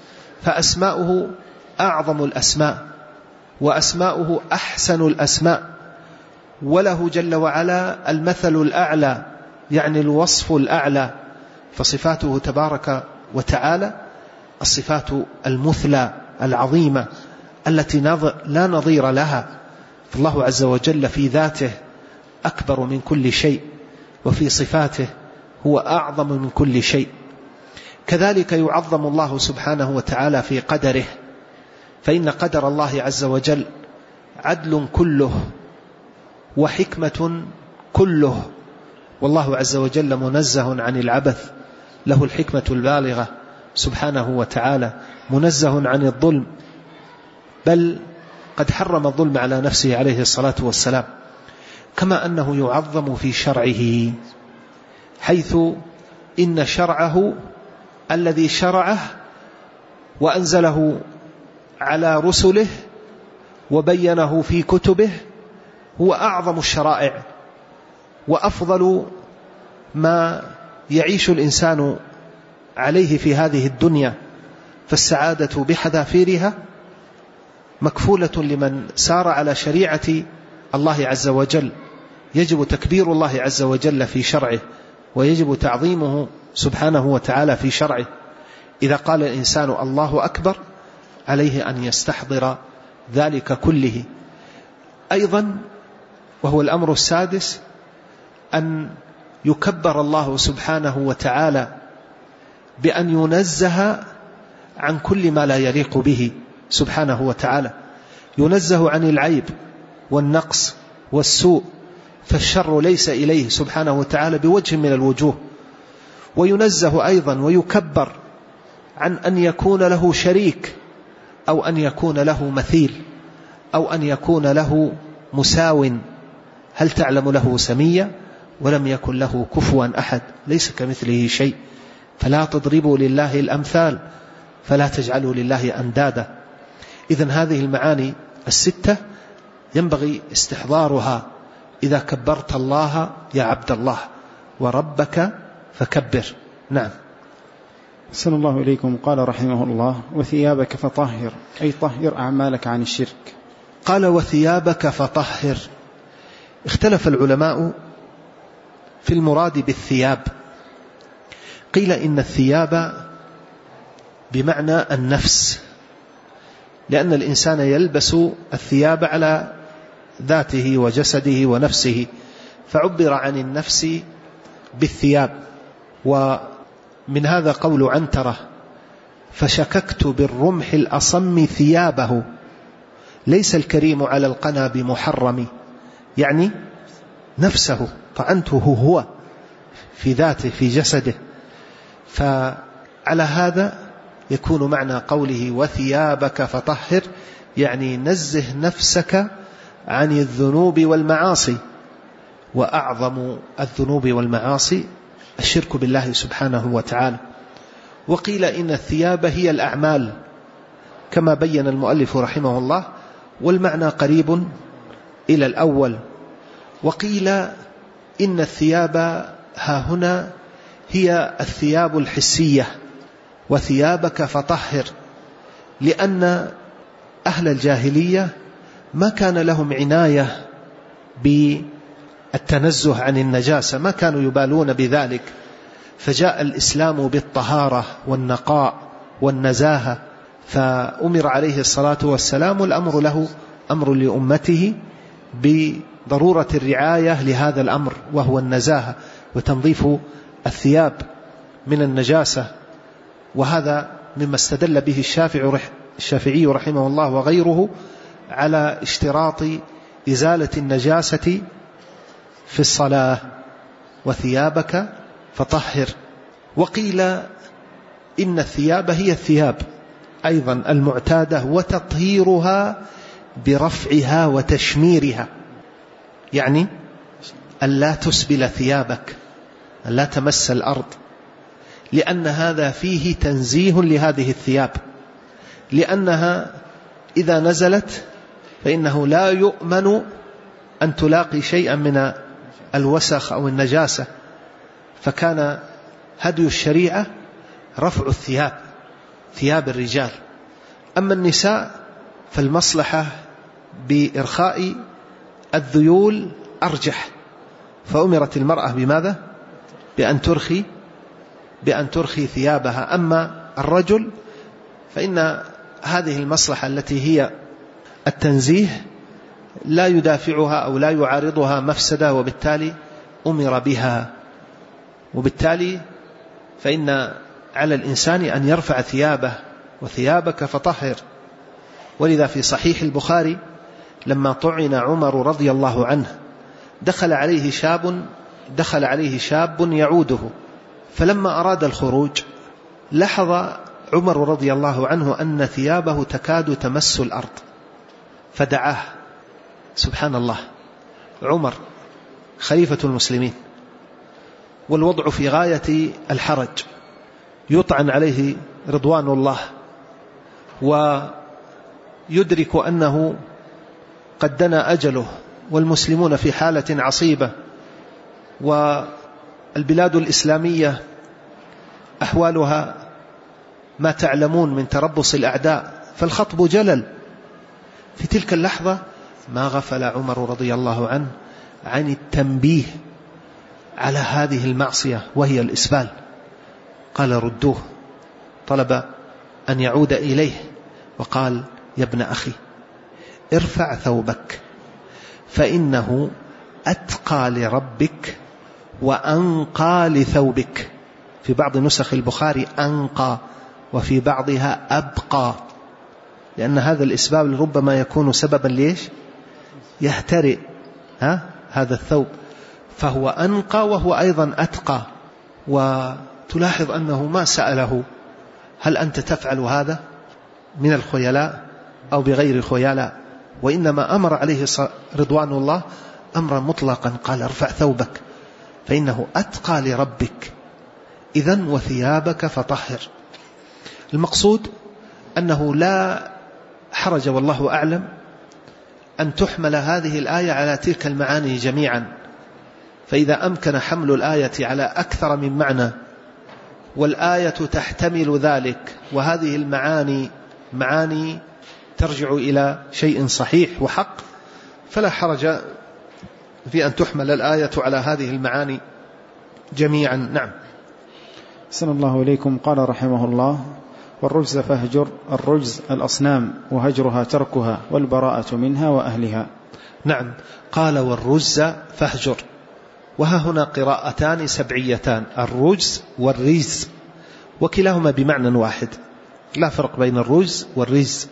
فأسماؤه أعظم الأسماء، وأسماؤه أحسن الأسماء، وله جل وعلا المثل الأعلى، يعني الوصف الأعلى. فصفاته تبارك وتعالى الصفات المثلى العظيمة التي لا نظير لها. فالله عز وجل في ذاته أكبر من كل شيء، وفي صفاته هو أعظم من كل شيء. كذلك يعظم الله سبحانه وتعالى في قدره، فإن قدر الله عز وجل عدل كله وحكمة كله، والله عز وجل منزه عن العبث، له الحكمة البالغة سبحانه وتعالى، منزه عن الظلم، بل قد حرم الظلم على نفسه عليه الصلاة والسلام. كما أنه يعظم في شرعه، حيث إن شرعه الذي شرعه وأنزله على رسله وبينه في كتبه هو أعظم الشرائع وأفضل ما يعيش الإنسان عليه في هذه الدنيا، فالسعادة بحذافيرها مكفولة لمن سار على شريعة الله عز وجل. يجب تكبير الله عز وجل في شرعه، ويجب تعظيمه سبحانه وتعالى في شرعه. إذا قال الإنسان الله أكبر عليه أن يستحضر ذلك كله. أيضا وهو الأمر السادس أن يكبر الله سبحانه وتعالى بأن ينزه عن كل ما لا يليق به سبحانه وتعالى، ينزه عن العيب والنقص والسوء، فالشر ليس إليه سبحانه وتعالى بوجه من الوجوه. وينزه أيضا ويكبر عن أن يكون له شريك، أو أن يكون له مثيل، أو أن يكون له مساو. هل تعلم له سميا؟ ولم يكن له كفوا أحد، ليس كمثله شيء. فلا تضربوا لله الأمثال، فلا تجعلوا لله أندادا. إذن هذه المعاني الستة ينبغي استحضارها إذا كبرت الله يا عبد الله، وربك فكبر. نعم. صلى الله إليكم. قال رحمه الله: وثيابك فطهر أي طهر أعمالك عن الشرك. قال: وثيابك فطهر. اختلف العلماء في المراد بالثياب. قيل إن الثياب بمعنى النفس، لأن الإنسان يلبس الثياب على ذاته وجسده ونفسه، فعبر عن النفس بالثياب. ومن هذا قول عنترة: فشككت بالرمح الأصم ثيابه، ليس الكريم على القنا بمحرم، يعني نفسه، طعنته هو في ذاته في جسده. فعلى هذا يكون معنى قوله وثيابك فطهر، يعني نزه نفسك عن الذنوب والمعاصي، وأعظم الذنوب والمعاصي الشرك بالله سبحانه وتعالى. وقيل إن الثياب هي الأعمال كما بين المؤلف رحمه الله، والمعنى قريب إلى الأول. وقيل إن الثياب ها هنا هي الثياب الحسية، وثيابك فطهر، لأن أهل الجاهلية ما كان لهم عناية بالتنزه عن النجاسة، ما كانوا يبالون بذلك، فجاء الإسلام بالطهارة والنقاء والنزاهة، فأمر عليه الصلاة والسلام، والأمر له أمر لأمته بضرورة الرعاية لهذا الأمر، وهو النزاهة وتنظيف الثياب من النجاسة. وهذا مما استدل به الشافعي رحمه الله وغيره على اشتراط إزالة النجاسة في الصلاة: وثيابك فطهر. وقيل إن الثياب هي الثياب أيضا المعتادة، وتطهيرها برفعها وتشميرها، يعني ألا تسبل ثيابك، ألا تمس الأرض، لأن هذا فيه تنزيه لهذه الثياب، لأنها إذا نزلت فإنه لا يؤمن أن تلاقي شيئا من الوسخ أو النجاسة، فكان هدي الشريعة رفع الثياب، ثياب الرجال. أما النساء فالمصلحة بإرخاء الذيول أرجح، فأمرت المرأة بماذا؟ بأن ترخي بأن ترخي ثيابها. أما الرجل فإن هذه المصلحة التي هي التنزيه لا يدافعها أو لا يعارضها مفسدة، وبالتالي أمر بها، وبالتالي فإن على الإنسان أن يرفع ثيابه: وثيابك فطهر. ولذا في صحيح البخاري لما طعن عمر رضي الله عنه دخل عليه شاب دخل عليه شاب يعوده، فلما أراد الخروج لاحظ عمر رضي الله عنه أن ثيابه تكاد تمس الأرض، فدعاه. سبحان الله، عمر خليفة المسلمين والوضع في غاية الحرج، يطعن عليه رضوان الله، ويدرك أنه قد دنا أجله، والمسلمون في حالة عصيبة، والبلاد الإسلامية أحوالها ما تعلمون من تربص الأعداء، فالخطب جلل. في تلك اللحظة ما غفل عمر رضي الله عنه عن التنبيه على هذه المعصية وهي الإسبال، قال: ردوه. طلب أن يعود إليه وقال: يا ابن أخي، ارفع ثوبك، فإنه أتقى لربك وأنقى لثوبك. في بعض نسخ البخاري أنقى، وفي بعضها أبقى، لأن هذا الإسباب ربما يكون سببا ليش؟ يهترئ ها هذا الثوب، فهو أنقى وهو أيضا أتقى. وتلاحظ أنه ما سأله: هل أنت تفعل هذا من الخيلاء أو بغير خيلاء؟ وإنما أمر عليه رضوان الله أمرا مطلقا، قال: ارفع ثوبك فإنه أتقى لربك. إذن وثيابك فطهر. المقصود أنه لا حرج والله أعلم أن تحمل هذه الآية على تلك المعاني جميعا، فإذا أمكن حمل الآية على أكثر من معنى والآية تحتمل ذلك، وهذه المعاني معاني ترجع إلى شيء صحيح وحق، فلا حرج في أن تحمل الآية على هذه المعاني جميعا. نعم. أحسن الله إليكم. قال رحمه الله: والرجز فاهجر. الرجز الأصنام، وهجرها تركها، والبراءة منها وأهلها. نعم. قال: والرجز فاهجر. وها هنا قراءتان سبعيتان: الرجز والرجز، وكلاهما بمعنى واحد، لا فرق بين الرجز والرجز.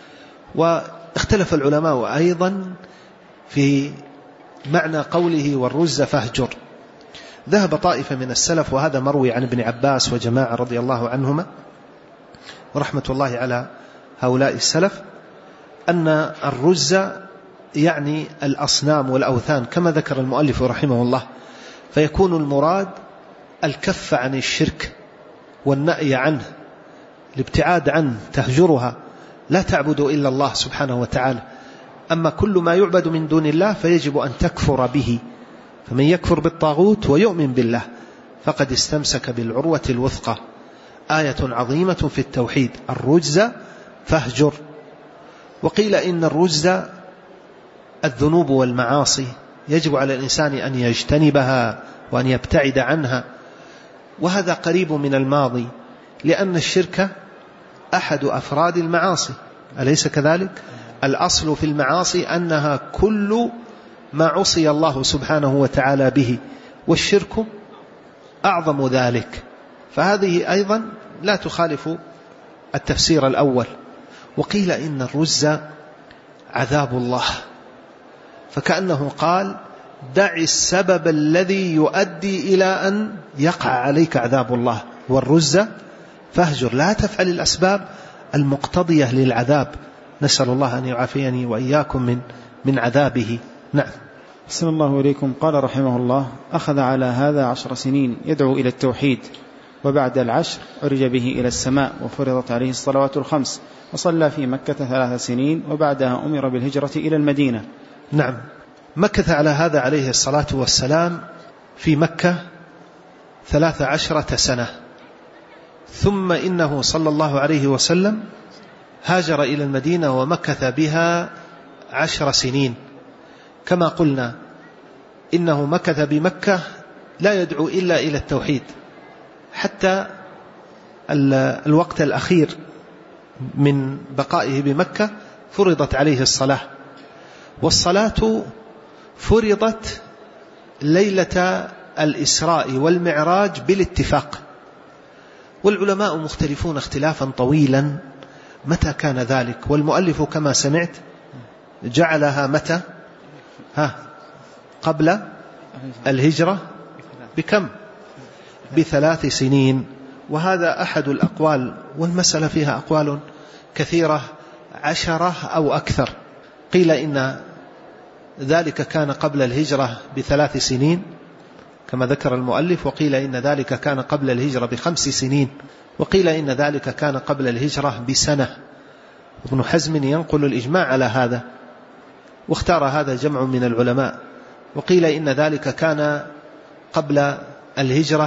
واختلف العلماء أيضا في معنى قوله والرجز فاهجر. ذهب طائفة من السلف، وهذا مروي عن ابن عباس وجماعة رضي الله عنهما ورحمة الله على هؤلاء السلف، أن الرجز يعني الأصنام والأوثان كما ذكر المؤلف رحمه الله، فيكون المراد الكف عن الشرك والنأي عنه، الابتعاد عنه، تهجرها، لا تعبد إلا الله سبحانه وتعالى. أما كل ما يعبد من دون الله فيجب أن تكفر به، فمن يكفر بالطاغوت ويؤمن بالله فقد استمسك بالعروة الوثقى. آية عظيمة في التوحيد: الرجز فاهجر. وقيل إن الرجز الذنوب والمعاصي، يجب على الإنسان أن يجتنبها وأن يبتعد عنها، وهذا قريب من الماضي، لأن الشرك أحد أفراد المعاصي، أليس كذلك؟ الأصل في المعاصي أنها كل ما عصي الله سبحانه وتعالى به، والشرك أعظم ذلك، فهذه أيضا لا تخالف التفسير الأول. وقيل إن الرجز عذاب الله، فكأنه قال: دع السبب الذي يؤدي إلى أن يقع عليك عذاب الله، والرجز فاهجر، لا تفعل الأسباب المقتضية للعذاب. نسأل الله أن يعافيني وإياكم من من عذابه. نعم. أحسن الله إليكم. قال رحمه الله: أخذ على هذا عشر سنين يدعو إلى التوحيد، وبعد العشر عرج به إلى السماء، وفرضت عليه الصلوات الخمس، وصلى في مكة ثلاث سنين، وبعدها أمر بالهجرة إلى المدينة. نعم. مكث على هذا عليه الصلاة والسلام في مكة ثلاث عشرة سنة، ثم إنه صلى الله عليه وسلم هاجر إلى المدينة ومكث بها عشر سنين. كما قلنا إنه مكث بمكة لا يدعو إلا إلى التوحيد، حتى الوقت الأخير من بقائه بمكة فرضت عليه الصلاة، والصلاة فرضت ليلة الإسراء والمعراج بالاتفاق، والعلماء مختلفون اختلافا طويلا متى كان ذلك، والمؤلف كما سمعت جعلها متى؟ ها قبل الهجرة بكم؟ بثلاث سنين، وهذا أحد الأقوال، والمسألة فيها أقوال كثيرة، عشرة أو أكثر. قيل إن ذلك كان قبل الهجرة بثلاث سنين كما ذكر المؤلف، وقيل إن ذلك كان قبل الهجرة بخمس سنين، وقيل إن ذلك كان قبل الهجرة بسنة. ابن حزم ينقل الإجماع على هذا، واختار هذا جمع من العلماء. وقيل إن ذلك كان قبل الهجرة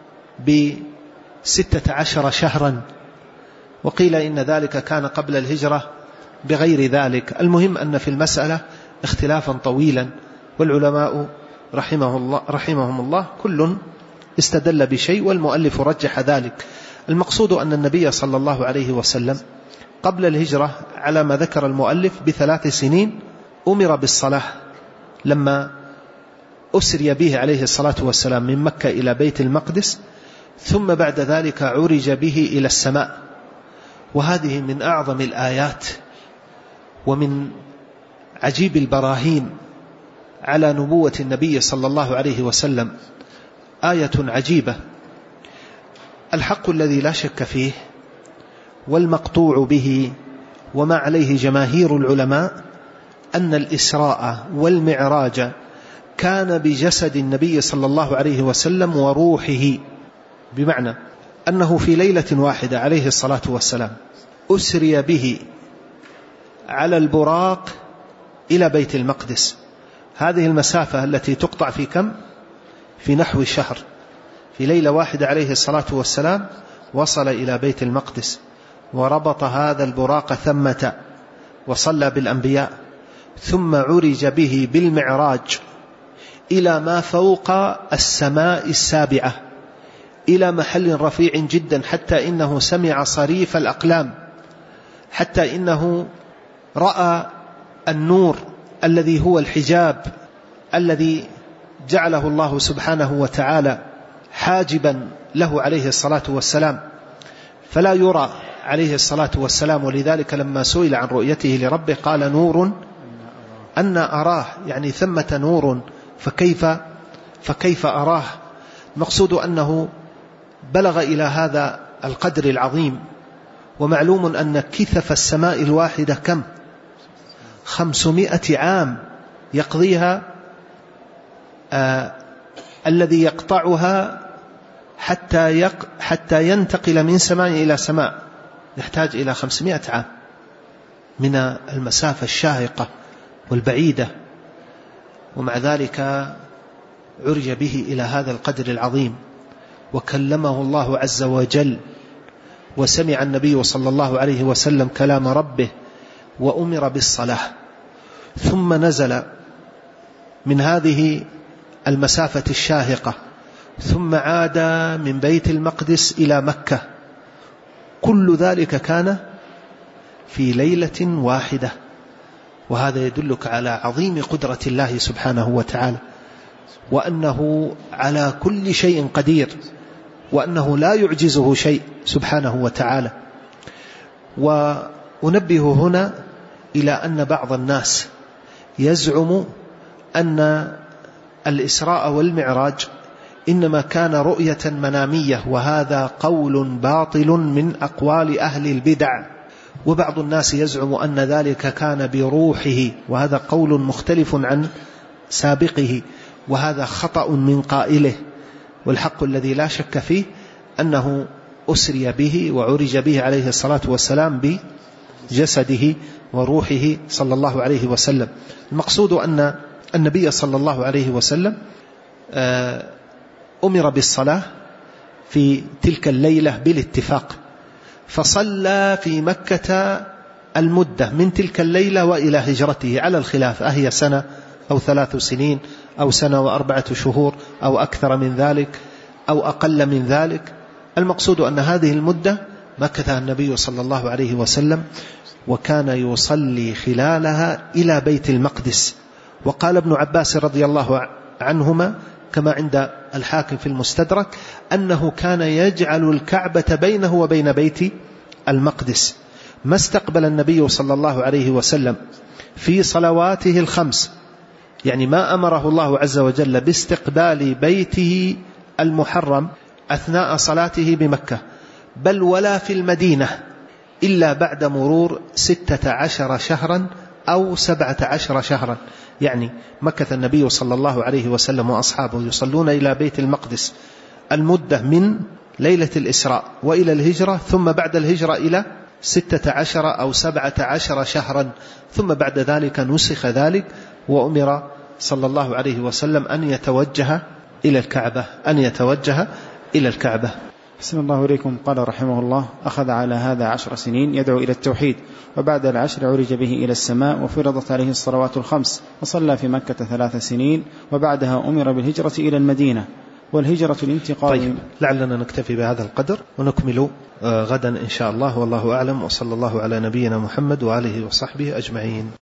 بستة عشر شهرا، وقيل إن ذلك كان قبل الهجرة بغير ذلك. المهم أن في المسألة اختلافا طويلا، والعلماء رحمه الله رحمهم الله كل استدل بشيء، والمؤلف رجح ذلك. المقصود أن النبي صلى الله عليه وسلم قبل الهجرة على ما ذكر المؤلف بثلاث سنين أمر بالصلاة لما أسري به عليه الصلاة والسلام من مكة إلى بيت المقدس، ثم بعد ذلك عرج به إلى السماء. وهذه من أعظم الآيات ومن عجيب البراهين على نبوة النبي صلى الله عليه وسلم، آية عجيبة. الحق الذي لا شك فيه والمقطوع به وما عليه جماهير العلماء أن الإسراء والمعراج كان بجسد النبي صلى الله عليه وسلم وروحه، بمعنى أنه في ليلة واحدة عليه الصلاة والسلام أسري به على البراق إلى بيت المقدس. هذه المسافة التي تقطع في كم؟ في نحو شهر. في ليلة واحدة عليه الصلاة والسلام وصل إلى بيت المقدس، وربط هذا البراق ثمة، وصلى بالأنبياء، ثم عرج به بالمعراج إلى ما فوق السماء السابعة، إلى محل رفيع جدا، حتى إنه سمع صريف الأقلام، حتى إنه رأى النور الذي هو الحجاب الذي جعله الله سبحانه وتعالى حاجبا له عليه الصلاة والسلام، فلا يرى عليه الصلاة والسلام. ولذلك لما سئل عن رؤيته لربه قال نور أن أراه، يعني ثمة نور فكيف, فكيف أراه. المقصود أنه بلغ إلى هذا القدر العظيم. ومعلوم أن كثف السماء الواحدة كم؟ خمسمائة عام يقضيها آه الذي يقطعها حتى, يق حتى ينتقل من سماء إلى سماء، يحتاج إلى خمسمائة عام من المسافة الشاهقة والبعيدة. ومع ذلك عرج به إلى هذا القدر العظيم، وكلمه الله عز وجل، وسمع النبي صلى الله عليه وسلم كلام ربه، وأمر بالصلاة. ثم نزل من هذه المسافة الشاهقة، ثم عاد من بيت المقدس إلى مكة. كل ذلك كان في ليلة واحدة، وهذا يدلك على عظيم قدرة الله سبحانه وتعالى، وأنه على كل شيء قدير، وأنه لا يعجزه شيء سبحانه وتعالى. وأنبه هنا إلى أن بعض الناس يزعم أن الإسراء والمعراج إنما كان رؤية منامية، وهذا قول باطل من أقوال أهل البدع. وبعض الناس يزعم أن ذلك كان بروحه، وهذا قول مختلف عن سابقه، وهذا خطأ من قائله. والحق الذي لا شك فيه أنه أسري به وعرج به عليه الصلاة والسلام بجسده وروحه صلى الله عليه وسلم. المقصود أن النبي صلى الله عليه وسلم أمر بالصلاة في تلك الليلة بالاتفاق، فصلى في مكة المدة من تلك الليلة وإلى هجرته على الخلاف، أهي سنة أو ثلاث سنين أو سنة وأربعة شهور أو أكثر من ذلك أو أقل من ذلك. المقصود أن هذه المدة مكثها النبي صلى الله عليه وسلم، وكان يصلي خلالها إلى بيت المقدس. وقال ابن عباس رضي الله عنهما كما عند الحاكم في المستدرك أنه كان يجعل الكعبة بينه وبين بيت المقدس. ما استقبل النبي صلى الله عليه وسلم في صلواته الخمس، يعني ما أمره الله عز وجل باستقبال بيته المحرم أثناء صلاته بمكة، بل ولا في المدينة، إلا بعد مرور ستة عشر شهرا أو سبعة عشر شهرا. يعني مكث النبي صلى الله عليه وسلم وأصحابه يصلون إلى بيت المقدس المدة من ليلة الإسراء وإلى الهجرة، ثم بعد الهجرة إلى ستة عشر أو سبعة عشر شهرا، ثم بعد ذلك نسخ ذلك، وأمر صلى الله عليه وسلم أن يتوجه إلى الكعبة أن يتوجه إلى الكعبة. أحسن الله إليكم. قال رحمه الله: أخذ على هذا عشر سنين يدعو إلى التوحيد، وبعد العشر عرج به إلى السماء وفرضت عليه الصلوات الخمس، وصلى في مكة ثلاث سنين، وبعدها أمر بالهجرة إلى المدينة، والهجرة الانتقال. طيب، لعلنا نكتفي بهذا القدر ونكمل غدا إن شاء الله، والله أعلم، وصلى الله على نبينا محمد وآله وصحبه أجمعين.